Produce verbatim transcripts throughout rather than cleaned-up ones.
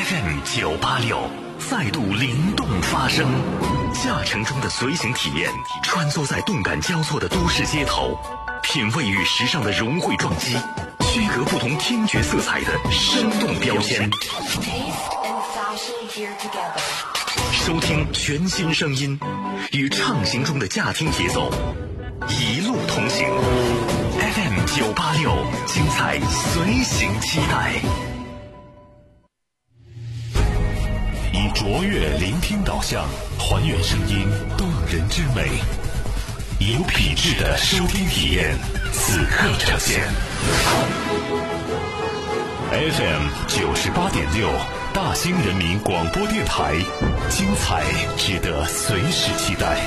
F M 九八六再度灵动发声，驾乘中的随行体验，穿梭在动感交错的都市街头，品味与时尚的融汇撞击，区隔不同听觉色彩的生动标签。收听全新声音，与畅行中的驾听节奏，一路同行。F M 九八六，精彩随行期待。以卓越聆听导向，还原声音动人之美，有品质的收听体验，此刻呈现。F M 九十八点六，大兴人民广播电台，精彩值得随时期待。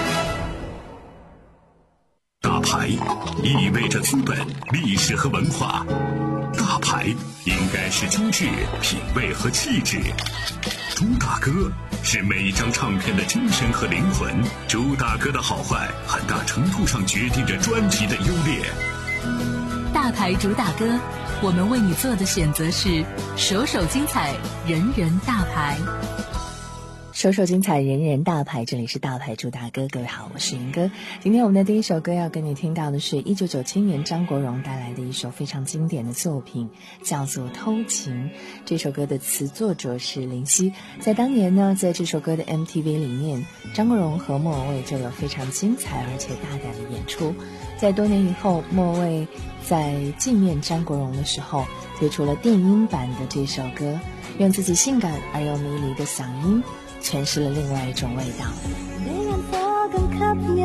大牌意味着资本、历史和文化，大牌应该是精致、品味和气质。朱大哥是每一张唱片的精神和灵魂，朱大哥的好坏很大程度上决定着专辑的优劣。 大牌主打歌，我们为你做的选择是首首精彩，人人大牌。 首首精彩，人人大牌，这里是大牌主打歌。各位好，我是云哥。今天我们的第一首歌要跟你听到的是一九九七年张国荣带来的一首非常经典的作品，叫做《偷情》。这首歌的词作者是林夕。在当年呢，在这首歌的 M T V 里面，张国荣和莫文蔚就有非常精彩而且大胆的演出。在多年以后，莫文蔚在纪念张国荣的时候推出了电音版的这首歌，用自己性感而又迷离的嗓音诠释了另外一种味道。 你眼火更吸引，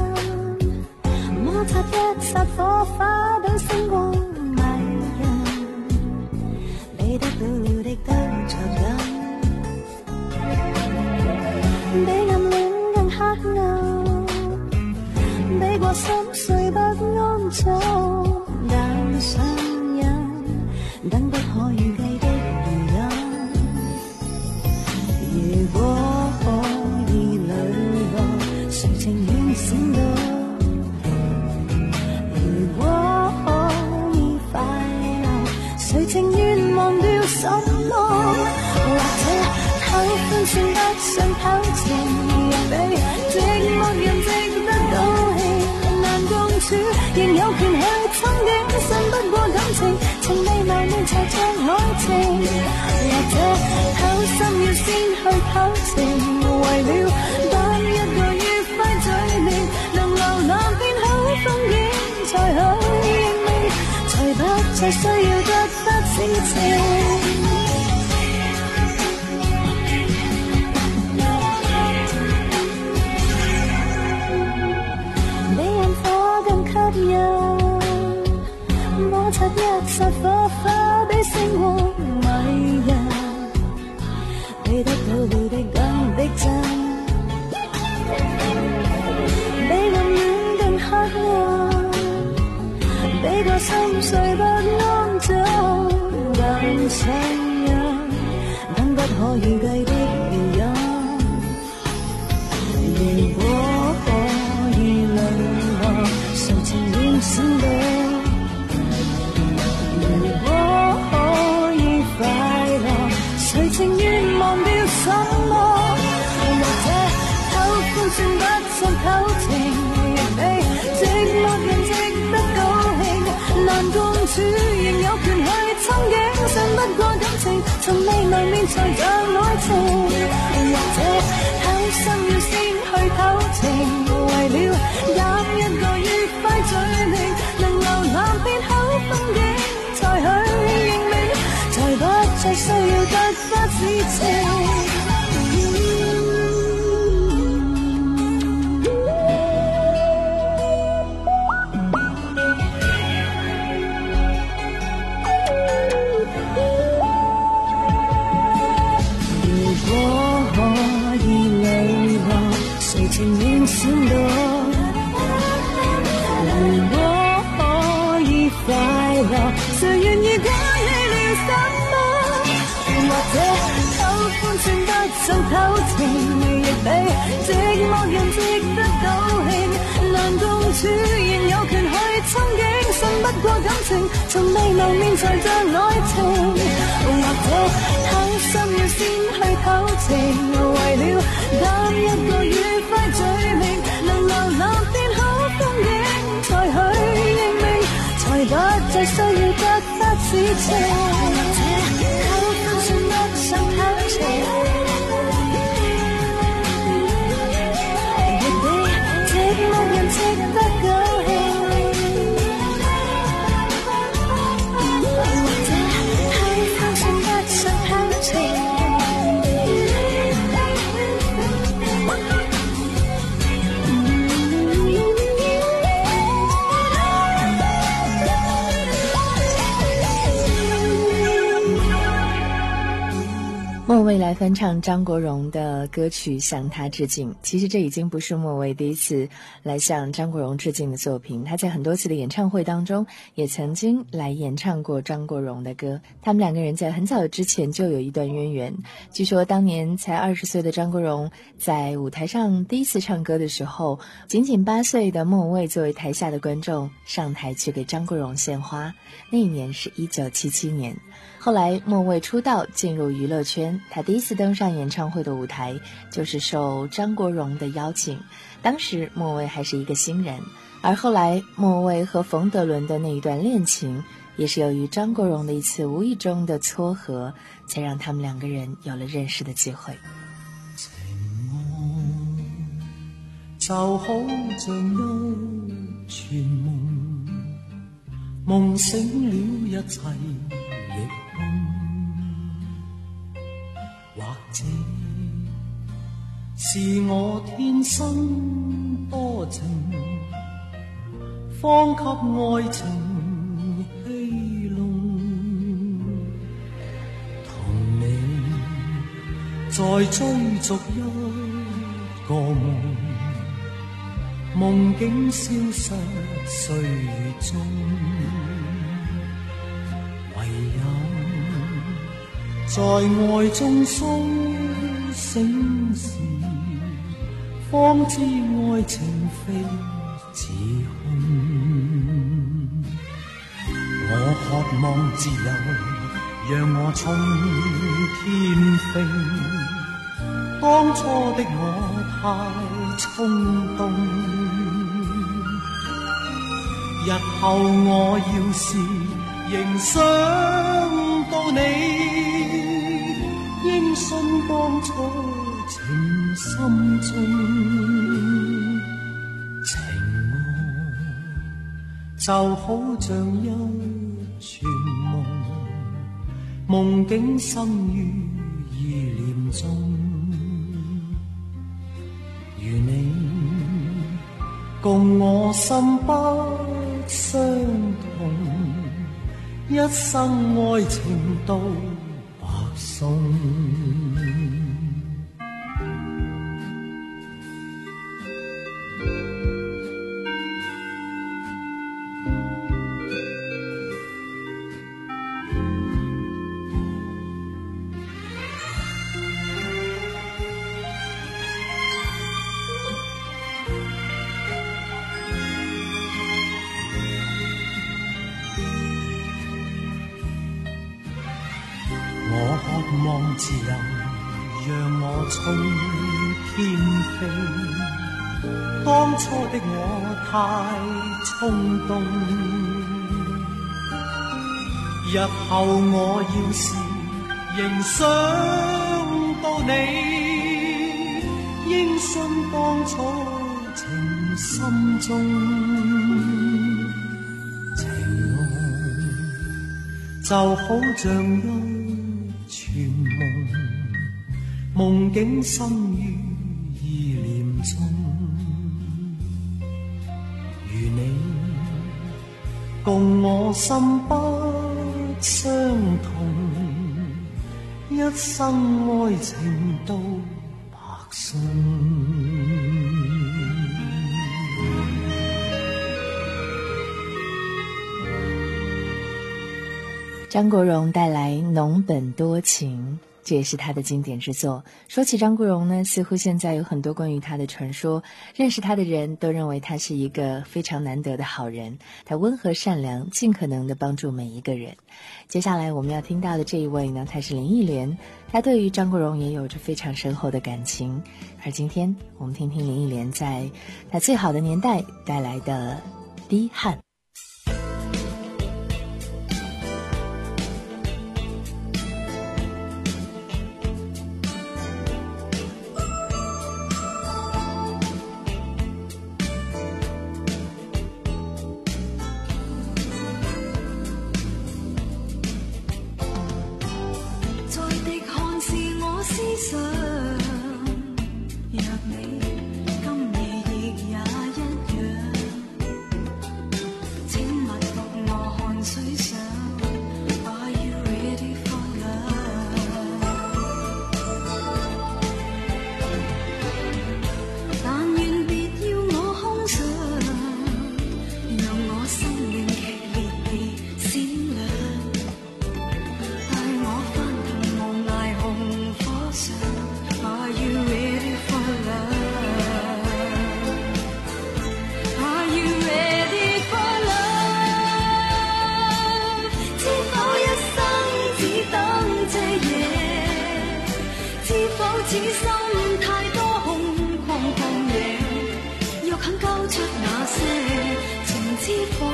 摩擦一剎火花都星光迷人，你得到了的都着緊，比暗戀更黑暗，比過心碎不安早，但上癮等不可預計的原因。如果可以磊落，誰情願閃到？如果可以快樂，誰情願忘掉什麼？或者偷歡算不上偷情，亦比寂寞人值得高興。難共處，仍有權去憧憬，信不過感情，情未謀面才像愛情。或者偷心要先去偷情，為了當一個愉快嘴臉，能瀏覽遍好風景，才去認命，才不再需要突發事情。摩擦一剎火花比星光迷人，比得到了的更逼真，比暗戀更黑暗，比個心碎不安早，更上癮，等不可預計的原因。如果可以磊落，誰情願閃到？誰情願忘掉什麼？或者偷歡算不上偷情，亦比寂寞人值得高興。難共處，仍有權去憧憬，信不過感情，從未謀面才像愛情。或者偷心要先去偷情，為了揀一個愉快嘴臉，能瀏覽遍好風景，才去認命，才不再需要突發事情。如果可以磊落，誰情願閃躲？如果可以快樂，誰願意關起了心？或者偷歡算不上偷情，亦比寂寞人值得高興。難共處，仍有權去憧憬，信不過感情，從未謀面才像愛情。或者偷心要先去偷情，為了得一個愉快罪名，能瀏覽變好風景，才去認命，才不再需要得得此情。偷歡算得上偷情，亦比寂寞人值得高興。 莫蔚来翻唱张国荣的歌曲向他致敬。其实这已经不是莫蔚第一次来向张国荣致敬的作品，他在很多次的演唱会当中也曾经来演唱过张国荣的歌。他们两个人在很早之前就有一段渊源，据说当年才二十岁的张国荣在舞台上第一次唱歌的时候，仅仅八岁的莫蔚作为台下的观众上台去给张国荣献花，那一年是一九七七年。后来莫蔚出道进入娱乐圈，他第一次登上演唱会的舞台就是受张国荣的邀请，当时莫蔚还是一个新人。而后来莫蔚和冯德伦的那一段恋情，也是由于張國榮的一次無意中的撮合，才讓他們兩個人有了認識的機會。 情愛就好像一串夢，夢醒了一切亦空，或者是我天生多情，方給愛情戲弄，同你再追逐一個夢，夢境消失歲月中，唯有在愛中甦醒時，方知愛情非似空。我渴望自由，讓我衝天飛，當初的我太衝動，日後我要是仍想到你，應信當初情深中，情愛就好像一串夢，夢境生於意念中，如你共我心不相同，一生愛情都白送。望自由，讓我衝天飛，當初的我太衝動，日後我要是仍想到你，應信當初情深中，情愛就好像一串夢，夢境生於意念中，如你共我心不相同，一生愛情都白送。 張國榮帶來濃本多情， 这也是他的经典之作。说起张国荣呢，似乎现在有很多关于他的传说，认识他的人都认为他是一个非常难得的好人，他温和善良，尽可能的帮助每一个人。接下来我们要听到的这一位呢，他是林忆莲，他对于张国荣也有着非常深厚的感情。而今天我们听听林忆莲在他最好的年代带来的《滴汗》。 此心太多空曠曠野，若肯交出那些情之火，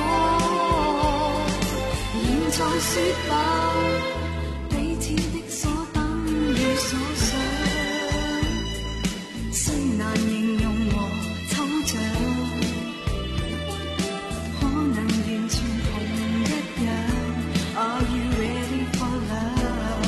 現在說吧，彼此的所等與所想，雖難形容和抽象，可能完全同一樣。Are you ready for love?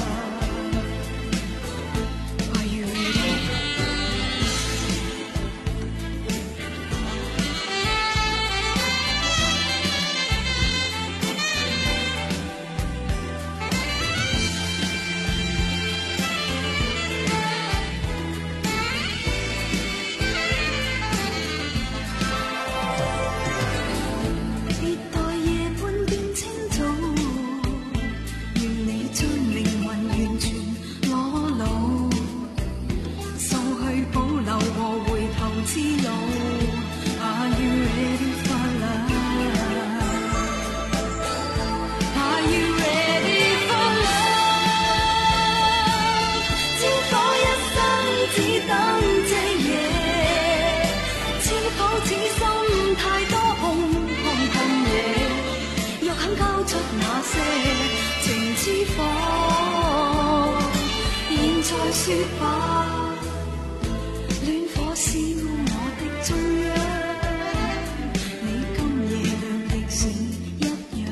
說吧，戀火燒我的中央，你今夜亮的是一樣，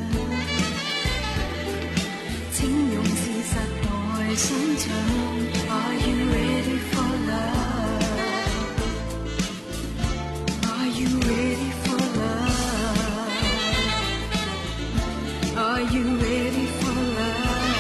請用事實來想像。Are you ready for love? Are you ready for love? Are you ready for love?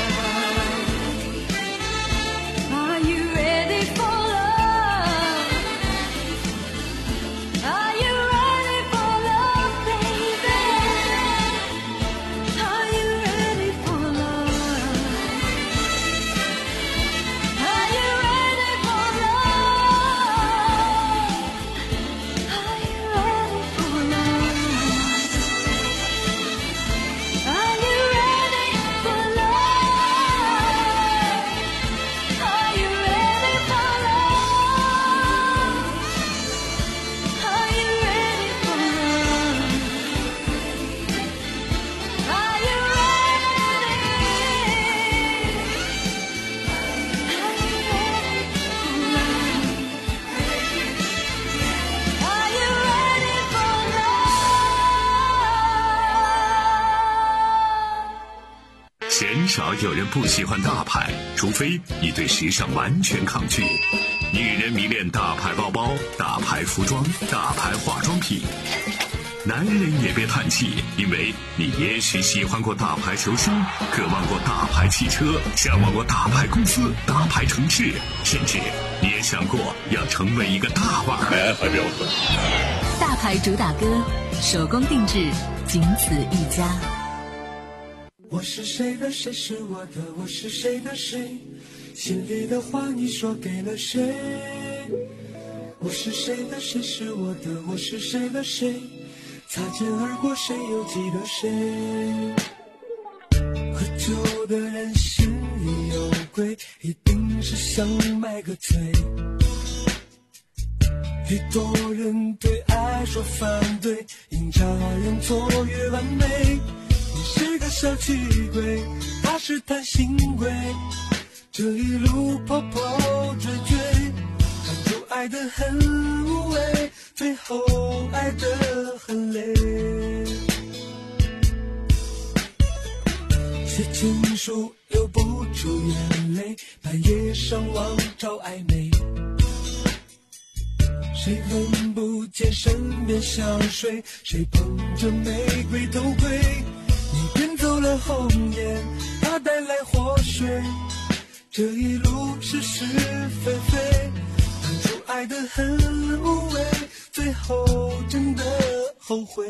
鲜少有人不喜欢大牌，除非你对时尚完全抗拒。女人迷恋大牌包包、大牌服装、大牌化妆品。男人也别叹气，因为你也许喜欢过大牌球星，渴望过大牌汽车，向往过大牌公司、大牌城市，甚至你也想过要成为一个大腕儿。来，代表大牌主打歌，手工定制，仅此一家。 我是谁的，谁是我的，我是谁的谁， 心里的话你说给了谁？我是谁的谁是我的，我是谁的谁？擦肩而过，谁又记得谁？喝酒的人心里有鬼，一定是想买个醉。越多人对爱说反对，阴差阳错越完美。你是个小气鬼，他是贪心鬼，这一路跑跑追追，看出爱得很无味，最后爱得很累。写情书流不出眼泪，半夜上网找暧昧，谁闻不见身边香水，谁捧着玫瑰头盔，你变走了红颜，他带来祸水，这一路是是非非，当初爱得很无味，最后真的后悔。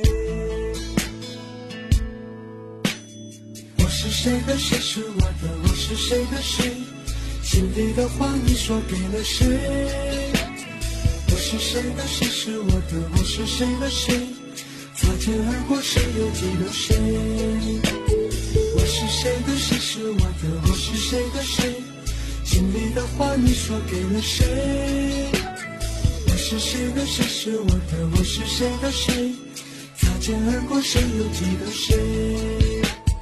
我是谁的谁是我的，我是谁的谁？心里的话你说给了谁？我是谁的谁是我的，我是谁的谁？擦肩而过，谁又记得谁？我是谁的谁是我的，我是谁的谁？心里的话你说给了谁？我是谁的谁是我的，我是谁的谁？擦肩而过，谁又记得谁？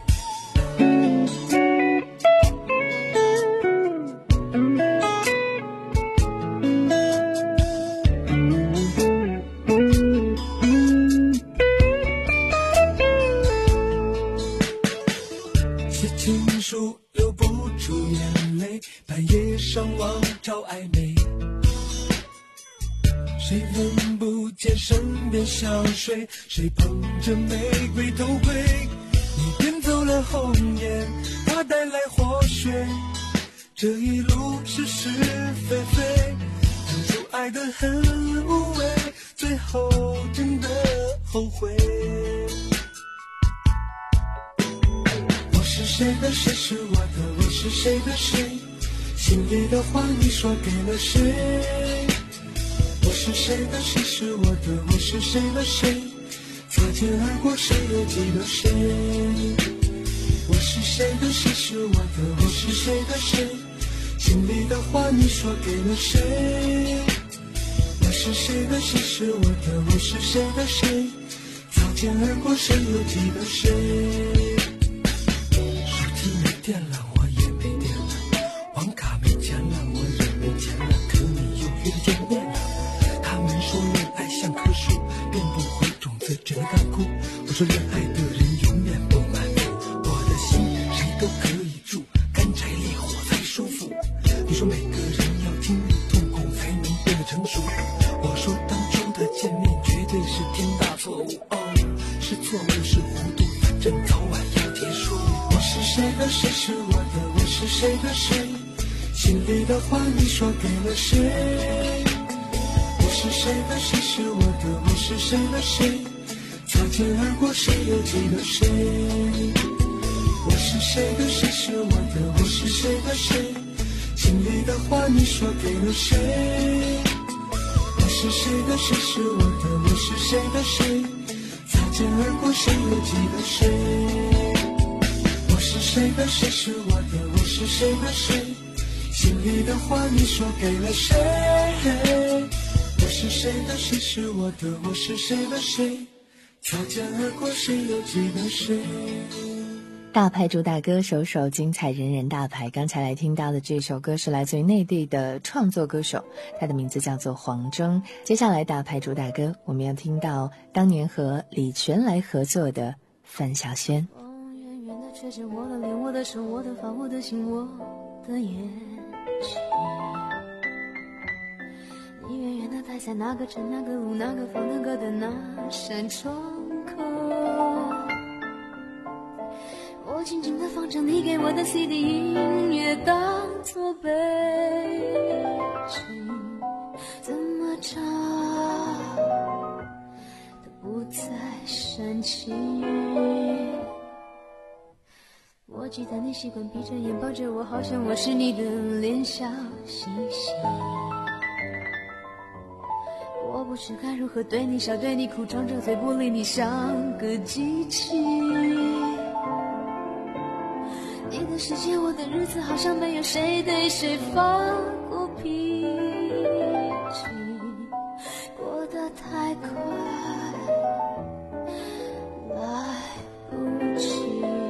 写情书流不出眼泪，半夜上网找暧昧，谁闻不见身边香水，谁捧着玫瑰头盔，你变走了红颜，他带来祸水，这一路是是非非，当初爱得很无味，最后真的后悔。我是谁的谁是我的，我是谁的谁？心里的话你说给了谁？我是谁的谁是我的，我是谁的谁？擦肩而过，谁又记得谁？我是谁的谁是我的，我是谁的谁？心里的话你说给了谁？我是谁的谁是我的，我是谁的谁？擦肩而过，谁又记得谁？电了我也没电了，网卡没钱了我也没钱了，可你又约见面了。他们说恋爱像棵树，变不回种子只能干枯，我说恋爱的人永远不满足，我的心谁都可以住，干柴烈火才舒服。你说每个人要经历痛苦才能变得成熟，我说当初的见面绝对是天大错误，哦，是错误是糊涂，反正早晚要结束。我是谁的谁是我的，我是谁的谁？心里的话你说给了谁？我是谁的谁是我的，我是谁的谁？擦肩而过，谁又记得谁？我是谁的谁是我的，我是谁的谁？心里的话你说给了谁？我是谁的谁是我的，我是谁的谁？擦肩而过，谁又记得谁？我是谁的谁是我的，我是谁的谁？心里的话你说给了谁？我是谁的谁是我的，我是谁的谁？擦肩而过，谁又记得谁？ 大牌主打歌，首首精彩，人人大牌。刚才来听到的这首歌是来自于内地的创作歌手，他的名字叫做黄征。接下来大牌主打歌，我们要听到当年和李全来合作的《范晓萱》。 远远的却是我的脸，我的手，我的发，我的心，我的眼睛。你远远的待在哪个城，哪个路，哪个房，那个的那扇窗口，我静静地放着你给我的 C D 音乐当作背景，怎么唱都不再煽情。我记得你习惯闭着眼抱着我，好像我是你的脸笑嘻嘻。我不知该如何对你笑对你哭，张着嘴不理你像个机器。你的世界我的日子好像没有谁对谁发过脾气，过得太快来不及。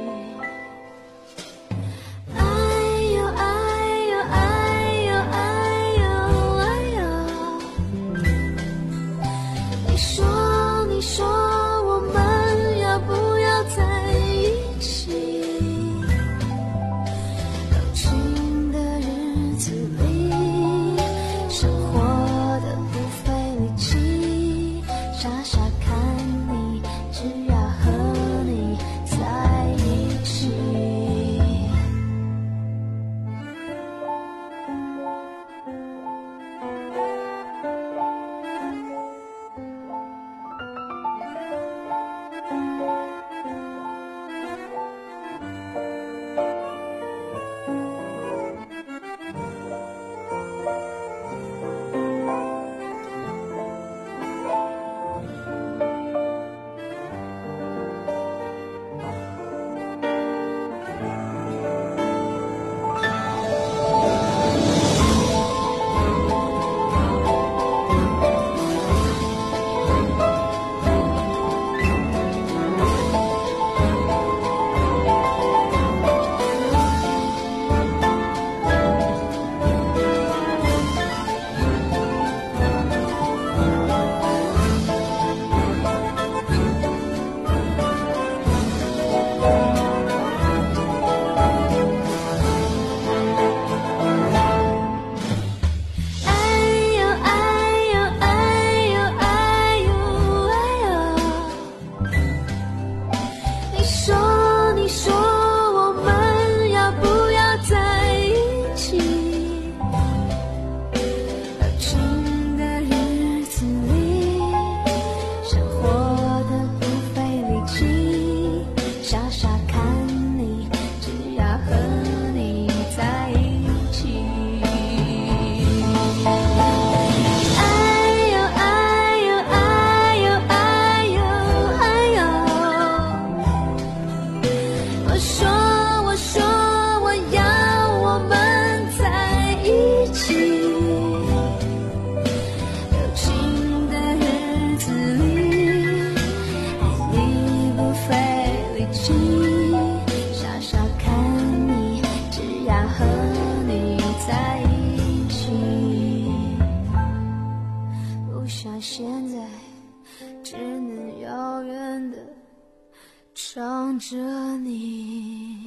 想着你。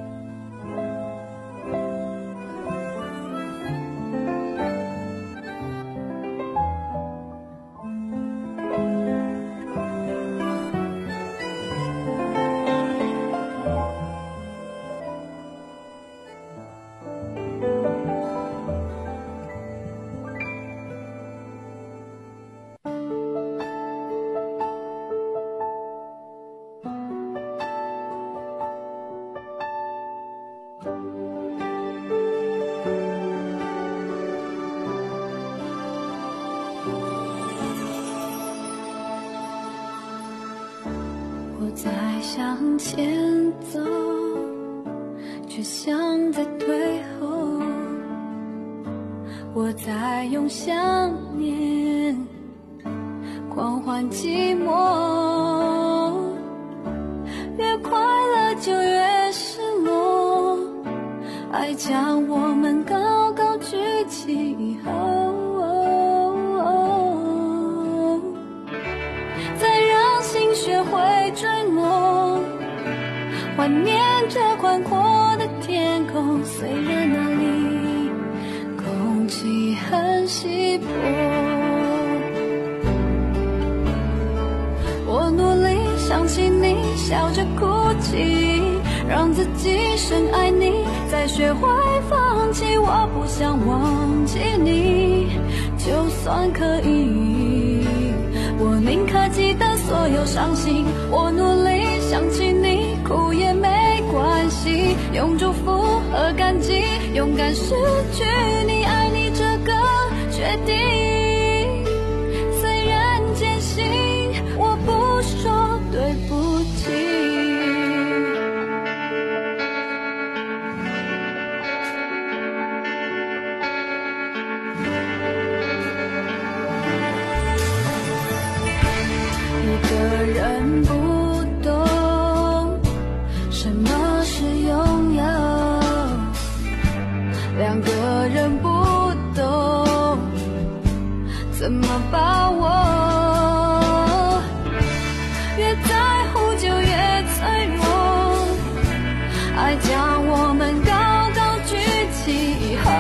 我在向前走，却像在退后。我在用想念狂欢寂寞，越快乐就越失落，爱将我们高高举起以后，再让心学会坠落，怀念着宽阔的天空。虽然那里空气很稀薄，我努力想起你，笑着哭泣，让自己深爱你，再学会放弃。我不想忘记你，就算可以，我宁可记得所有伤心。我努力想起你，哭也没关系， 用祝福和感激勇敢失去你爱你这个决定。虽然艰辛，我不说对不起。一个人不懂什么是拥有，两个人不懂怎么把握，越在乎就越脆弱，爱将我们高高举起以后，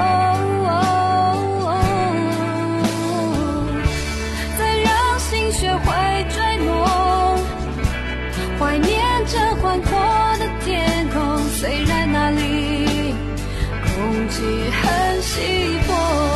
再让心学会坠落，怀念着宽阔的天空，虽然那里空气很稀薄。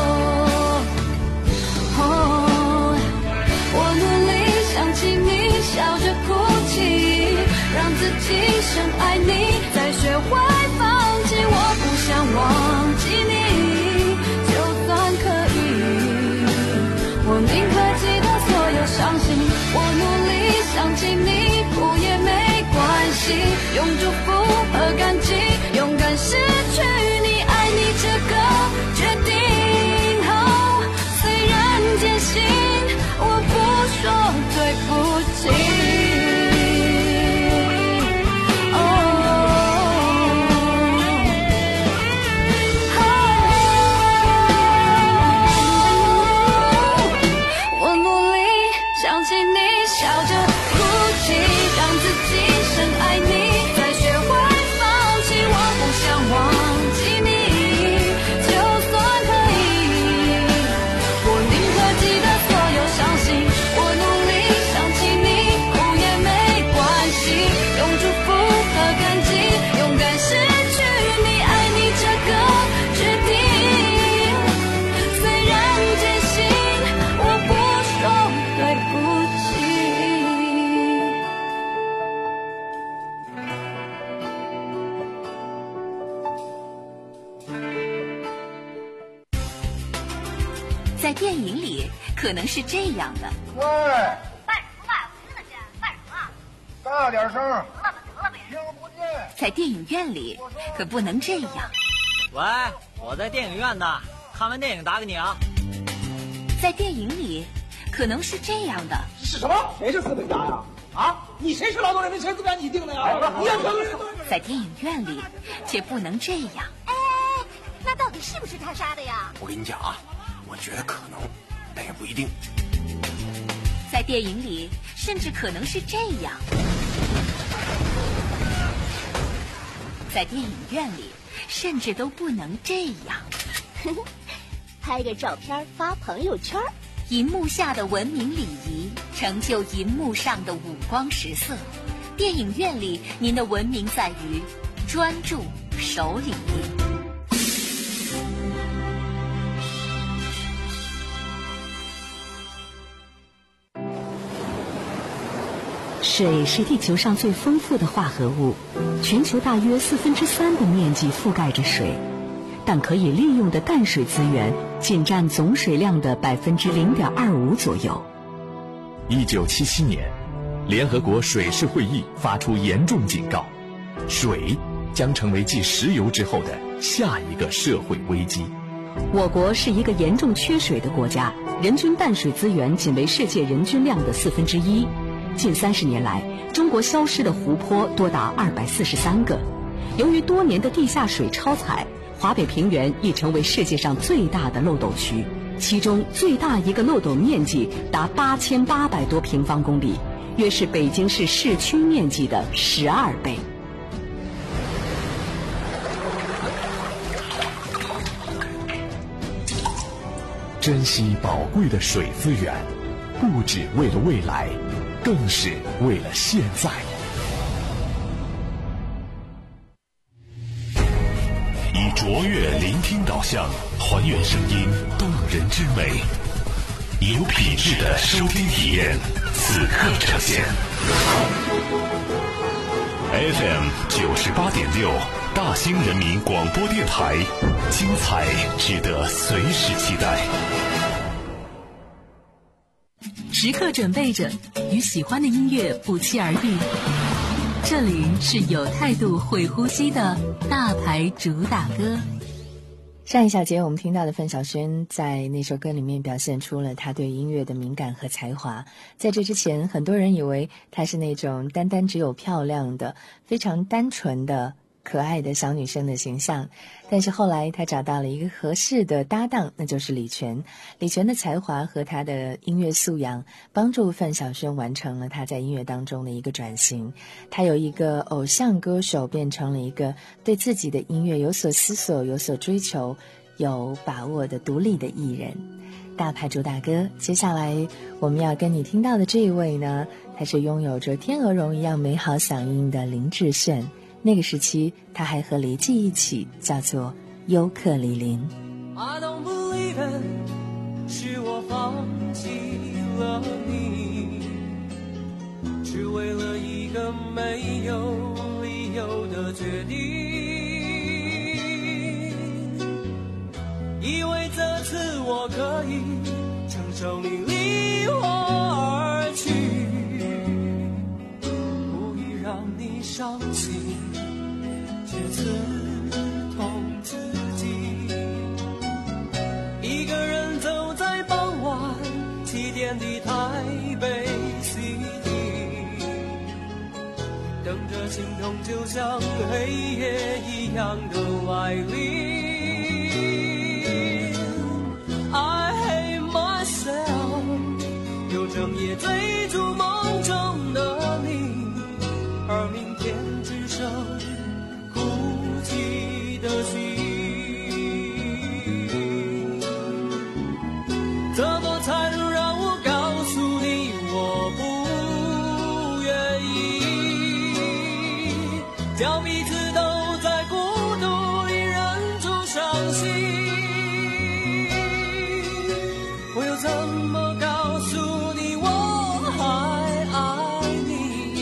哦，我努力想起你，笑着哭泣，让自己深爱你，再学会放弃。我不想忘记你，就算可以，我宁可记得所有伤心。我努力想起你，哭也没关系，用祝福和感激勇敢失去你爱你这个决定。哦，虽然艰辛，我不说对不起。 在电影里可能是这样的。 喂， 卖什么卖？我听得见。卖什么？ 大点声。得了吧得了吧， 听不见。 在电影院里可不能这样。 喂，我在电影院呢，看完电影打给你啊。 在电影里可能是这样的。 是什么？谁是资本家呀？啊，你谁是劳动人民？谁资本家？你定的呀？你要在电影院里却不能这样。 哎，那到底是不是他杀的呀？ 我跟你讲啊，我觉得可能，但也不一定。 在电影里甚至可能是这样。在电影院里甚至都不能这样。 拍个照片发朋友圈。 银幕下的文明礼仪成就银幕上的五光十色。电影院里您的文明在于专注守礼。 水是地球上最丰富的化合物，全球大约四分之三的面积覆盖着水，但可以利用的淡水资源仅占总水量的百分之零点二五左右。 一九七七年，联合国水事会议发出严重警告，水将成为继石油之后的下一个社会危机。 我国是一个严重缺水的国家，人均淡水资源仅为世界人均量的四分之一。近三十年来，中国消失的湖泊多达二百四十三个。由于多年的地下水超采，华北平原已成为世界上最大的漏斗区，其中最大一个漏斗面积达八千八百多平方公里，约是北京市市区面积的十二倍。 珍惜宝贵的水资源，不只为了未来，更是为了现在。以卓越聆听导向，还原声音动人之美，有品质的收听体验，此刻呈现。F M 九十八点六， 大兴人民广播电台，精彩值得随时期待。 时刻准备着与喜欢的音乐不期而遇，这里是有态度会呼吸的大牌主打歌。 上一小节我们听到的范晓萱在那首歌里面表现出了她对音乐的敏感和才华。在这之前，很多人以为她是那种单单只有漂亮的非常单纯的可爱的小女生的形象，但是后来她找到了一个合适的搭档，那就是李泉。李泉的才华和她的音乐素养帮助范晓萱完成了她在音乐当中的一个转型。她由一个偶像歌手变成了一个对自己的音乐有所思索、有所追求、有把握的独立的艺人。大牌主打歌，接下来我们要跟你听到的这一位呢，他是拥有着天鹅绒一样美好嗓音的林志炫。那个时期他还和黎记一起叫做尤克里林。 I don't believe it， 是我放弃了你，只为了一个没有理由的决定，以为这次我可以承受你离我而去，故意让你伤心，却刺痛自己。一个人走在傍晚起点的台北 City， 等着心痛就像黑夜一样的来临。I hate myself， 有整夜追逐梦中的你，而明天只剩孤寂的心。怎么才能让我告诉你我不愿意，叫彼此都在孤独里忍住伤心。我又怎么告诉你我还爱你，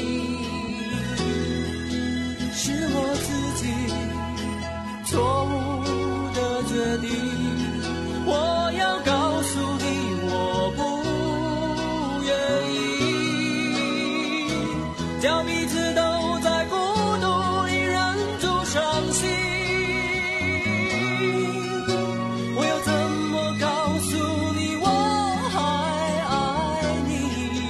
是我自己错误的决定。我要告诉你我不愿意，叫彼此都在孤独里忍住伤心。我又怎么告诉你我还爱你，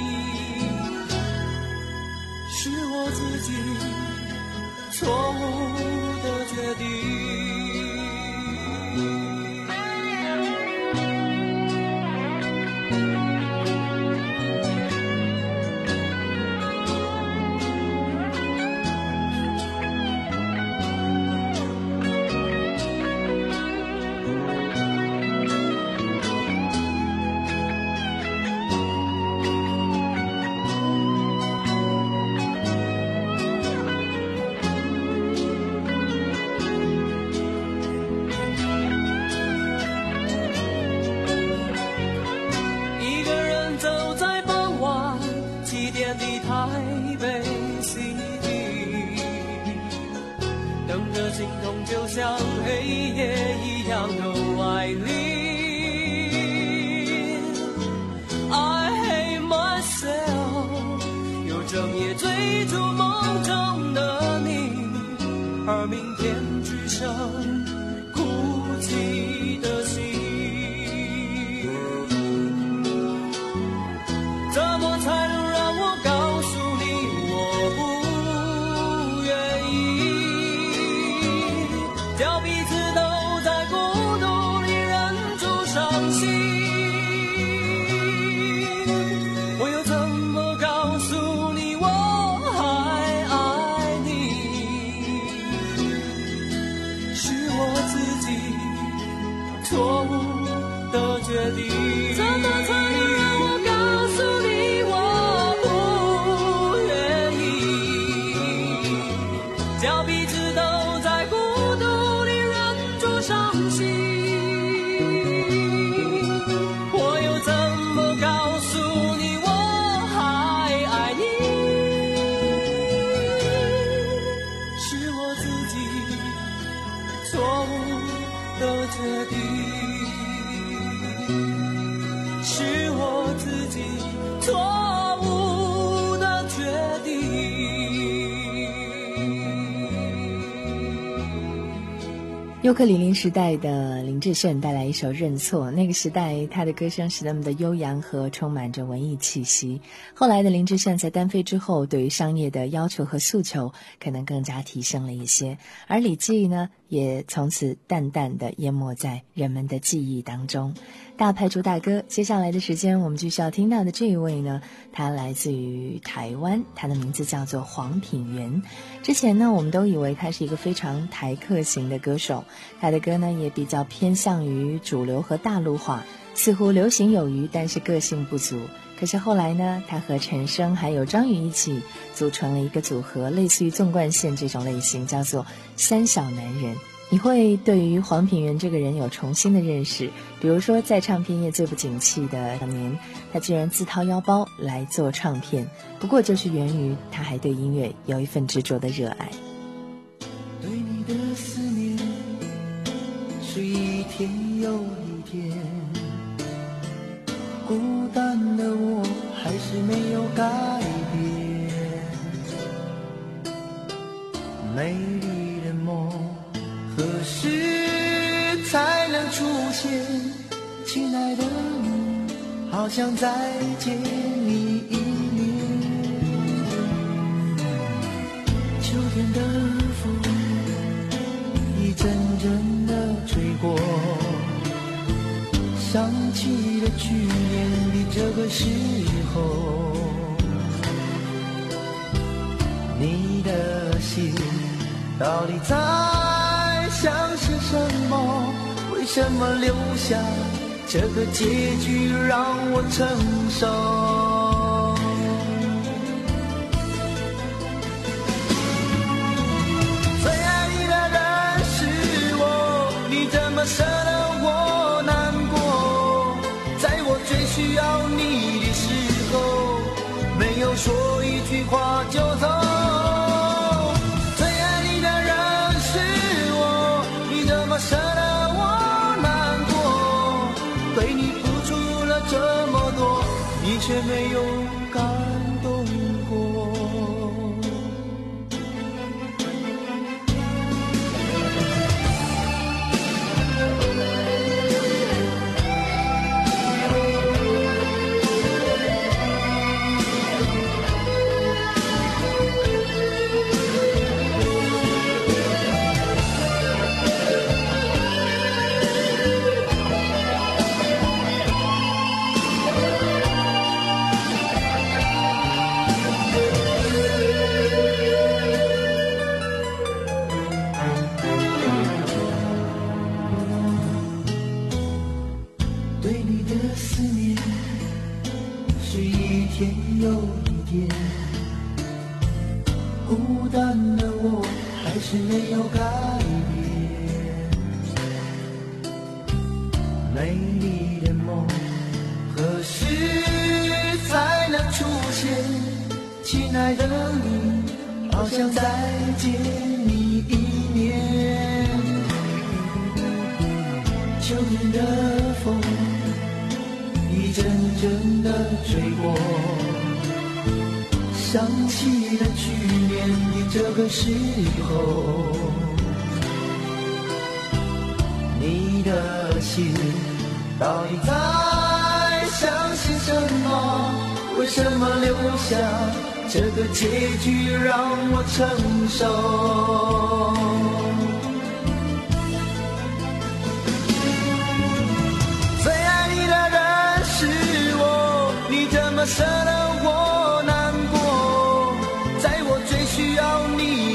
是我自己错误的决定。心痛就像黑夜一样的来临。 I hate myself， 又整夜追逐梦中的你，而明天只剩孤寂的心。怎么才能让我告诉你我不愿意，叫彼此都在孤独里忍住伤心。我又怎么告诉你我还爱你，是我自己错误的决定。怎么才能让我告诉你我不愿意，叫彼此都在孤独里忍住伤心。我又怎么告诉你我还爱你，是我自己尤克里里时代的林志炫带来一首《认错》，那个时代他的歌声是那么的悠扬和充满着文艺气息。后来的林志炫在单飞之后，对于商业的要求和诉求可能更加提升了一些，而李记呢也从此淡淡的淹没在人们的记忆当中。大牌主打歌，接下来的时间我们继续要听到的这一位呢，他来自于台湾，他的名字叫做黄品源。之前呢我们都以为他是一个非常台客型的歌手，他的歌呢也比较偏向于主流和大陆化，似乎流行有余，但是个性不足。可是后来呢，他和陈升还有张宇一起组成了一个组合，类似于纵贯线这种类型，叫做三小男人。你会对于黄品源这个人有重新的认识，比如说在唱片业最不景气的两年，他居然自掏腰包来做唱片，不过就是源于他还对音乐有一份执着的热爱。 对你的思念是一天又一天，孤单的我还是没有改变，美丽的梦何时才能出现？亲爱的你，好想再见你一面。秋天的风一阵阵的吹过，想起了去年的这个时候，你的心到底在想些什么？为什么留下这个结局让我承受？最爱你的人是我，你怎么舍得我难过？在我最需要你的时候，没有说一句话就走。舍得我难过，对你付出了这么多，你却没有感动过。时候，你的心到底在想些什么？为什么留下这个结局让我承受？最爱你的人是我，你怎么舍得我难过？在我最需要你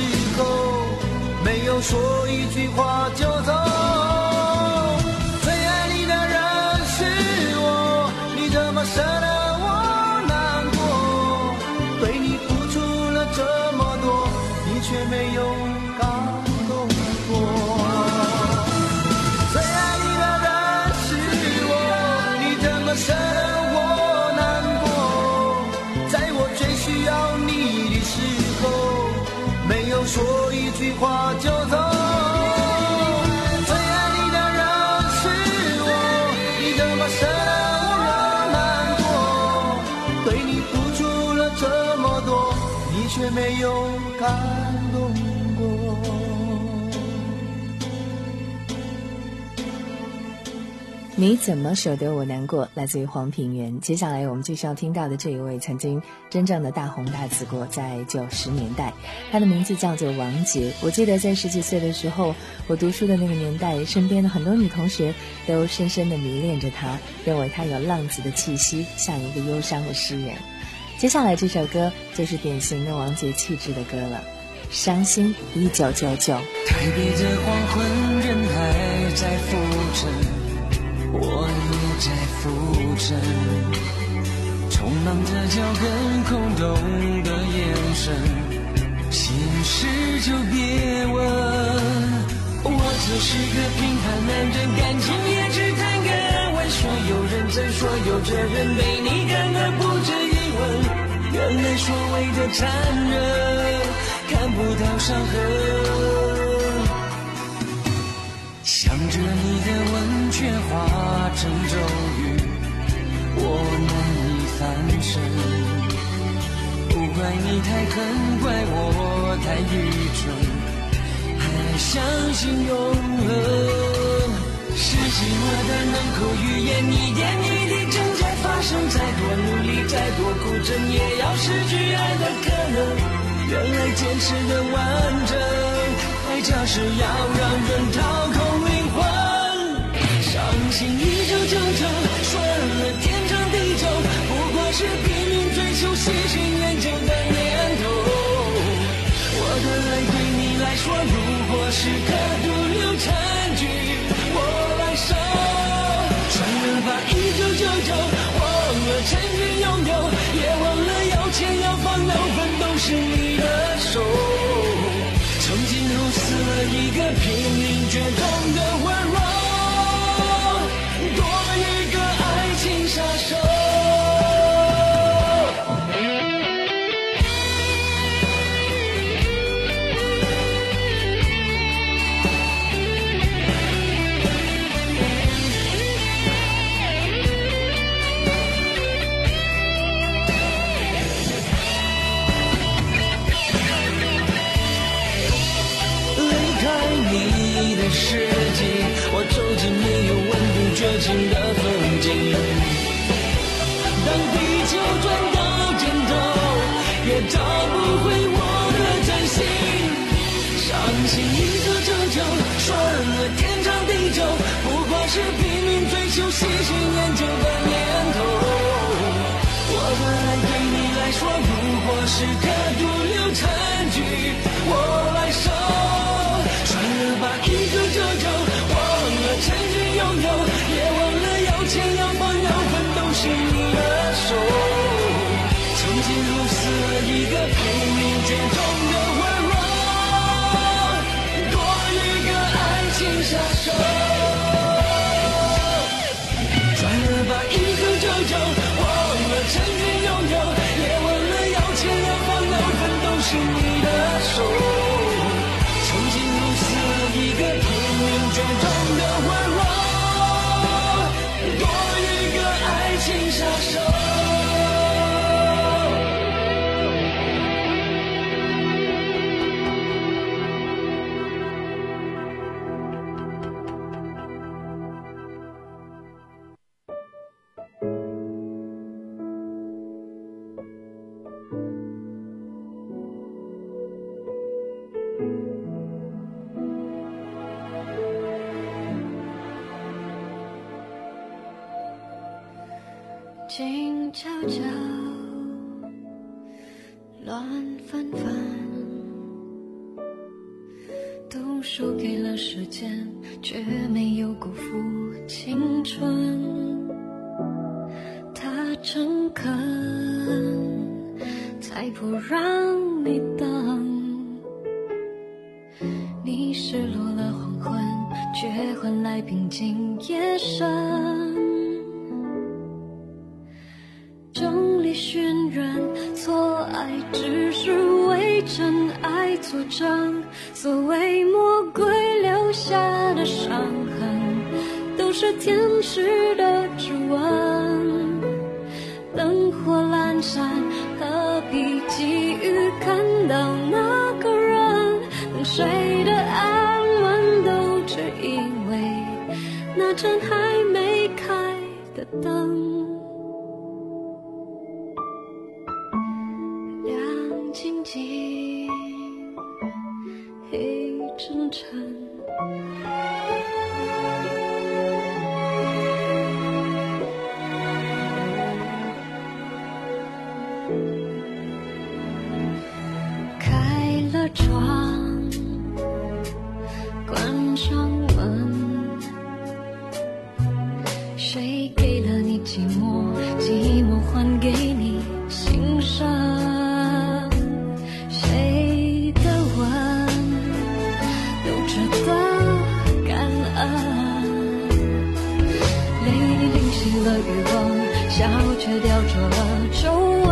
没有说一句话就走，最爱你的人是我，你怎么舍得我难过？对你付出了这么多，你却没有感动过。最爱你的人是我，你怎么舍得我难过？在我最需要你的时候，没有说一句话就走。最爱你的人是我，你怎么舍得我难过？对你付出了这么多，你却没有感动过。 你怎么舍得我难过，来自于黄品源。接下来我们继续要听到的这一位曾经真正的大红大紫过，在九十年代，他的名字叫做王杰。我记得在十几岁的时候，我读书的那个年代，身边的很多女同学都深深的迷恋着他，认为他有浪子的气息，像一个忧伤的诗人。接下来这首歌就是典型的王杰气质的歌了，伤心一九九九。 台北的黄昏，人还在浮沉，我也在浮沉，匆忙的脚跟，空洞的眼神，心事就别问。我就是个平凡男人，感情也只谈个问，说有认真，说有责任，被你感而不止一吻。原来所谓的残忍，看不到伤痕。想着你的吻却化成咒语，我难以翻身。不怪你太狠，怪我太愚蠢，还相信永恒。是寂寞的人口语言，一点一滴正在发生，再多努力，再多苦撑，也要失去爱的可能。原来坚持的完整，代价是要让人掏空灵魂。伤心一九九九，算了天长地久，不过是拼命追求喜新厌旧的念头。我的爱对你来说，如果是颗毒瘤残局，我来收。算了吧一九九九，忘了曾经拥有，也忘了要钱要房要分都是你的手。曾经如死了一个拼命绝种的温柔，多一个爱情杀手。你的世纪，我走进没有温度绝情的风景。当地球转到尽头，也找不回我的真心。伤心一九九九，算了天长地久，不过是拼命追求喜新厌旧的念头。我的爱对你来说，如果是颗毒瘤残局，我来收。一九九九，忘了曾经拥有，也忘了要钱要房要分都是你的手。曾经如死了一个拼命绝种的温柔，多一个爱情杀手。转了吧一九九九，忘了曾经拥有，也忘了要钱要房要分都是你的手。一个拼命绝种的温柔，多一个爱情杀手。 静悄悄，乱纷纷，都输给了时间，却没有辜负青春。他诚恳，才不让你等。你失落了黄昏，却换来平静夜深。众里寻人，错爱只是为真爱作证。所谓魔鬼留下的伤痕，都是天使的指纹。灯火阑珊，何必急于看到那个人？等谁的安稳，都只因为那针还没的灯，亮晶晶，黑沉沉。开了窗，关上门，谁给了你寂寞？寂寞还给你心声。谁的吻有着的感恩？泪淋熄了余温，笑却雕琢了皱纹。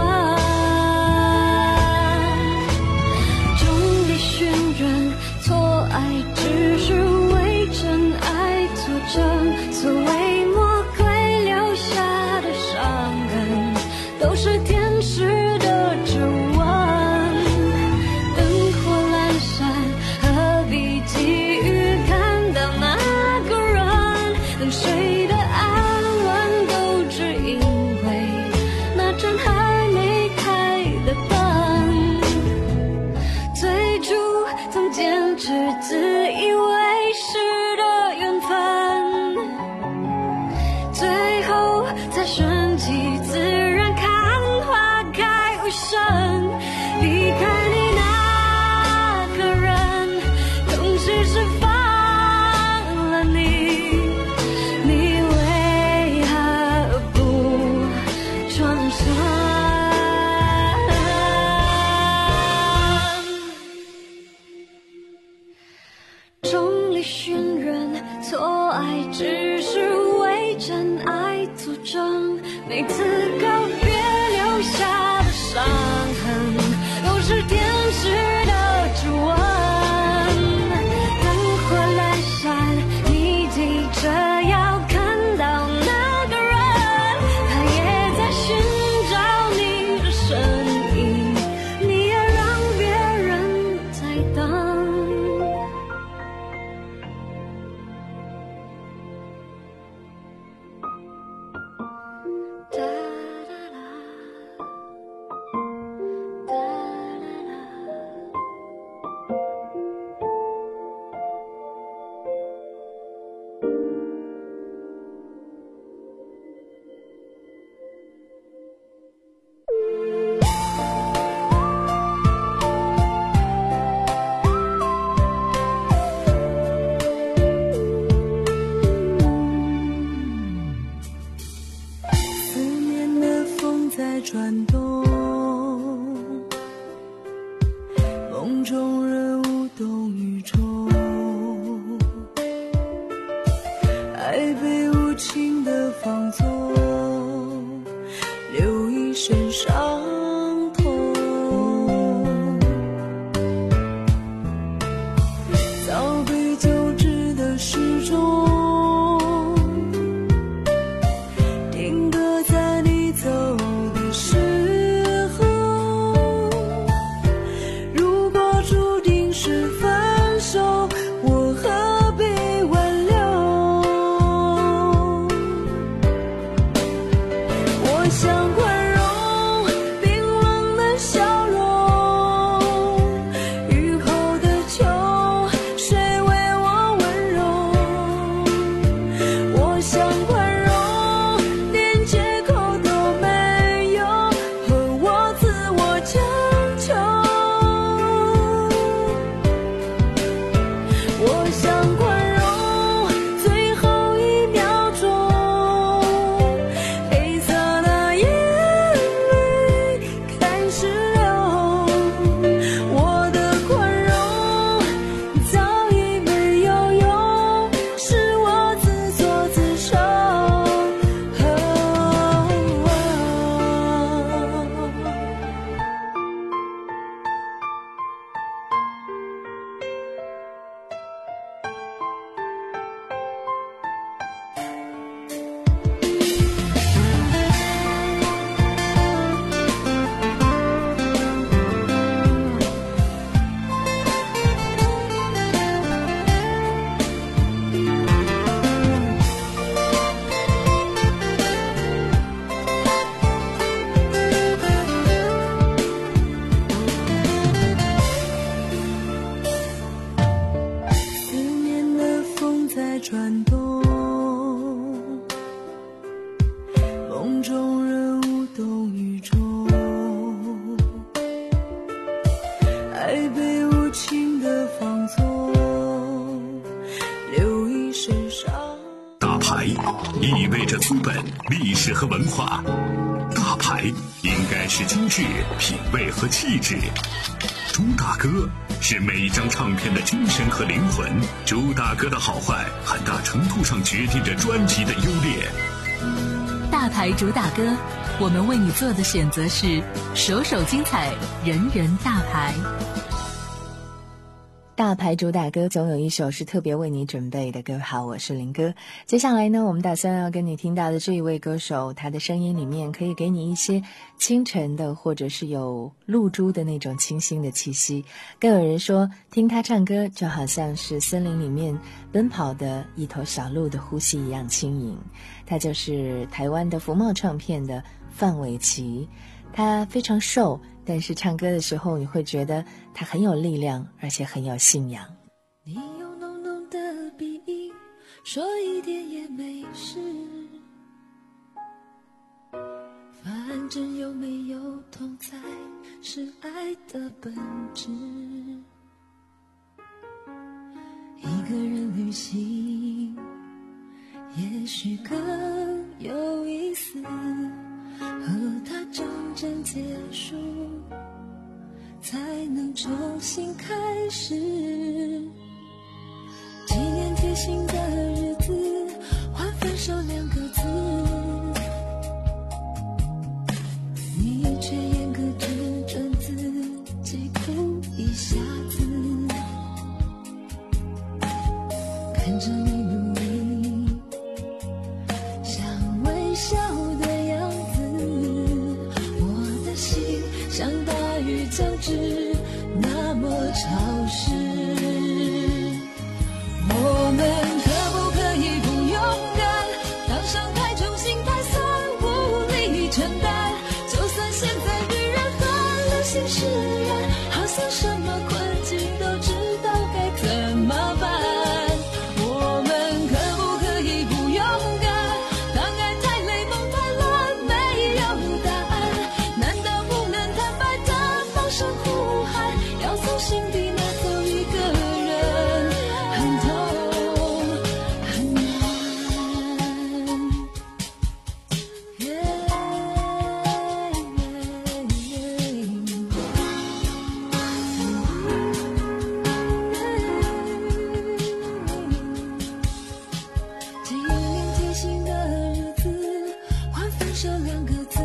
众里寻人，错爱只是为真爱作证。所谓魔鬼留下的伤痕，都是天使的指纹。灯火阑珊，何必急于看到那个人？等谁的安稳，都只因为那盏还没开的灯。最初曾坚持，自以为是的缘分，最后才顺其自然，看花开无声。离开你那个人，同时释放了你，你为何不转身？众里寻人，错爱只是为真爱作证。每次告别留下的伤痕，都是天使的指纹。灯火阑珊，你急着要看到那个人，他也在寻找你的身影，你也让别人在等。哒啦啦，哒啦啦。 思念的风在转动，梦中人无动于衷，爱被无情的放纵，留一身伤痛。早被旧知的时钟，定格在你走的时候。如果注定是分手，我何必挽留？ 意味着资本、历史和文化。大牌应该是精致、品味和气质。朱大哥是每张唱片的精神和灵魂。朱大哥的好坏，很大程度上决定着专辑的优劣。 大牌朱大哥，我们为你做的选择是首首精彩，人人大牌。 大牌主打歌总有一首是特别为你准备的。各位好，我是林哥。接下来呢，我们打算要跟你听到的这一位歌手，他的声音里面可以给你一些清晨的或者是有露珠的那种清新的气息。更有人说，听他唱歌就好像是森林里面奔跑的一头小鹿的呼吸一样轻盈。他就是台湾的福茂唱片的范玮琪。他非常瘦，但是唱歌的时候你会觉得他很有力量，而且很有信仰。 你用浓浓的鼻音说一点也没事，反正有没有同在是爱的本质。一个人旅行也许更有意思，和他真正结束，才能重新开始。纪念贴心的日子，换分手两个字，你却严格只准自己哭一下子，看着你努力，想微笑的样子，我的心像大雨将至，那么潮湿。我们可不可以不勇敢，当伤太重，心太酸，无力承担，就算现在女人很流行释然，好像什么困境都知道该怎么办。我们可不可以不勇敢，当爱太累，梦太乱，没有答案，难道不能坦白的放声呼喊，要从心底拿走一个人，很痛很难。纪念贴心的日子，换分手两个字，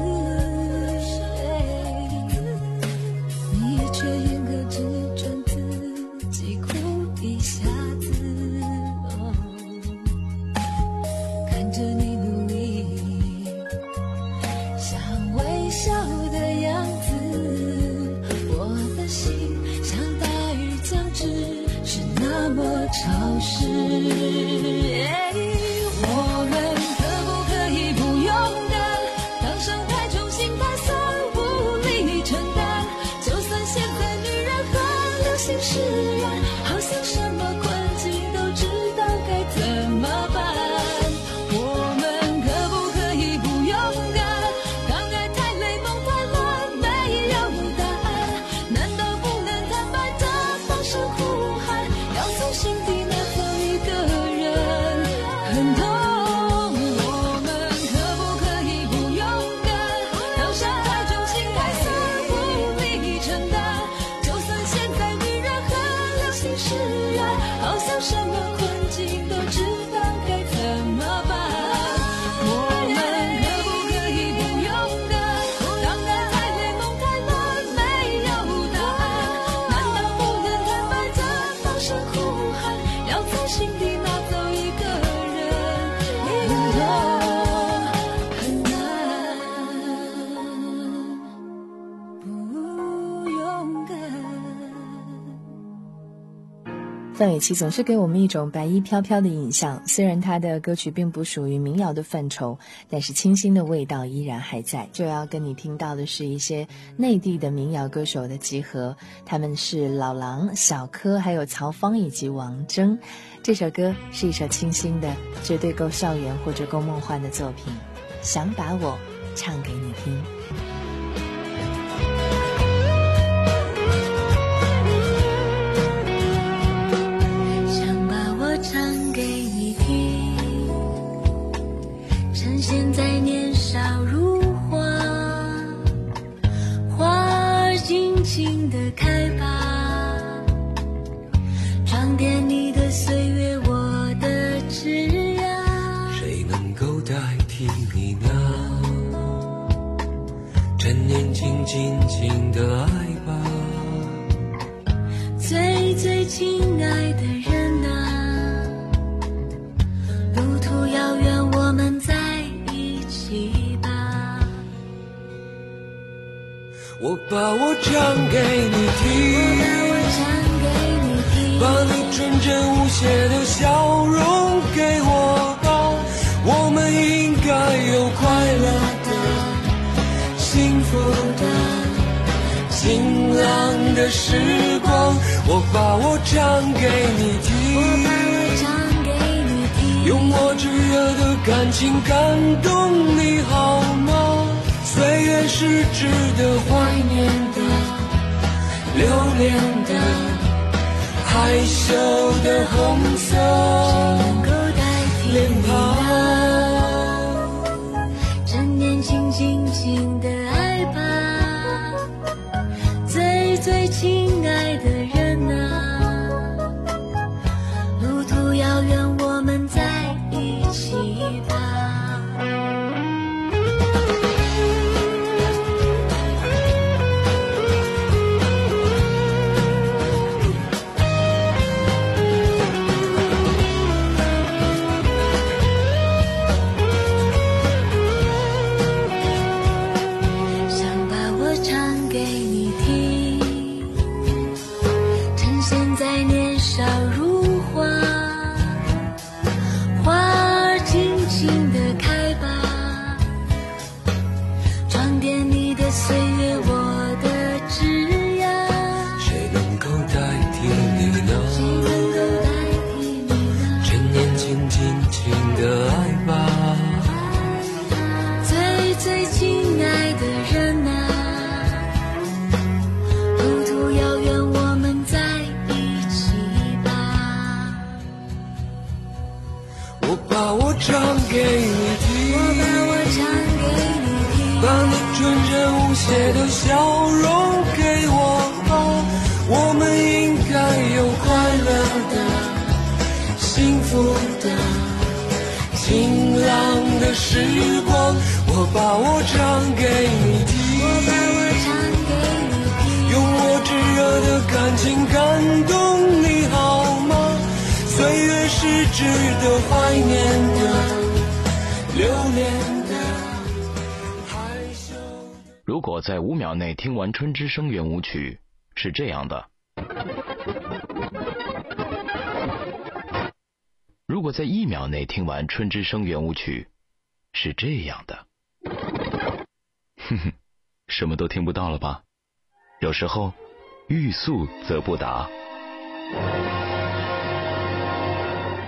你却严格只准自己哭一下子，哦，看着你努力，像微笑的样子，我的心像大雨将至，是那么潮湿。我们可不可以不勇敢，当伤太重，心太酸，无力承担，就算现在女人很流行释然，好像什么困境都知道该怎么办。我们可不可以不勇敢，当爱太累，梦太乱，没有答案，难道不能坦白的放声呼喊，要从心底拿走一个人，很痛。我们可不可以不勇敢，当伤太重，心太酸，无力承担，就算现在女人很流行释然，好像什么困境都知道该怎么办。我们可不可以不勇敢，当爱太累，梦太乱，没有答案，难道不能坦白的放声呼喊，要从心底拿走一个人，很痛很难。不勇敢。 范玮琪总是给我们一种白衣飘飘的印象，虽然他的歌曲并不属于民谣的范畴，但是清新的味道依然还在。就要跟你听到的是一些内地的民谣歌手的集合，他们是老狼、小柯还有曹芳以及王铮。这首歌是一首清新的，绝对够校园或者够梦幻的作品，想把我唱给你听。 想把我唱给你听， 趁现在年少如花，花儿尽情地开吧，装点你的岁月，我的枝桠。 谁能够代替你呢？趁年轻尽情的爱吧， 最最亲爱的人啊，路途遥远，我们在一起吧。 我把我唱给你听，把你纯真无邪的笑容给我吧，我们应该有快乐的、幸福的、晴朗的时光。我把我唱给你听，用我炙热的感情感动你好吗？岁月是值得怀念的、留恋的、害羞的红色脸庞。 趁年轻轻轻的爱吧，最最亲爱的人啊，路途遥远，我们在一起吧。 写的笑容给我吧，我们应该有快乐的、幸福的、晴朗的时光。我把我唱给你听，用我炙热的感情感动你好吗？岁月是值得怀念的、留恋的。 如果在五秒内听完《春之声》圆舞曲，是这样的；如果在一秒内听完《春之声》圆舞曲，是这样的。哼哼，什么都听不到了吧？有时候欲速则不达。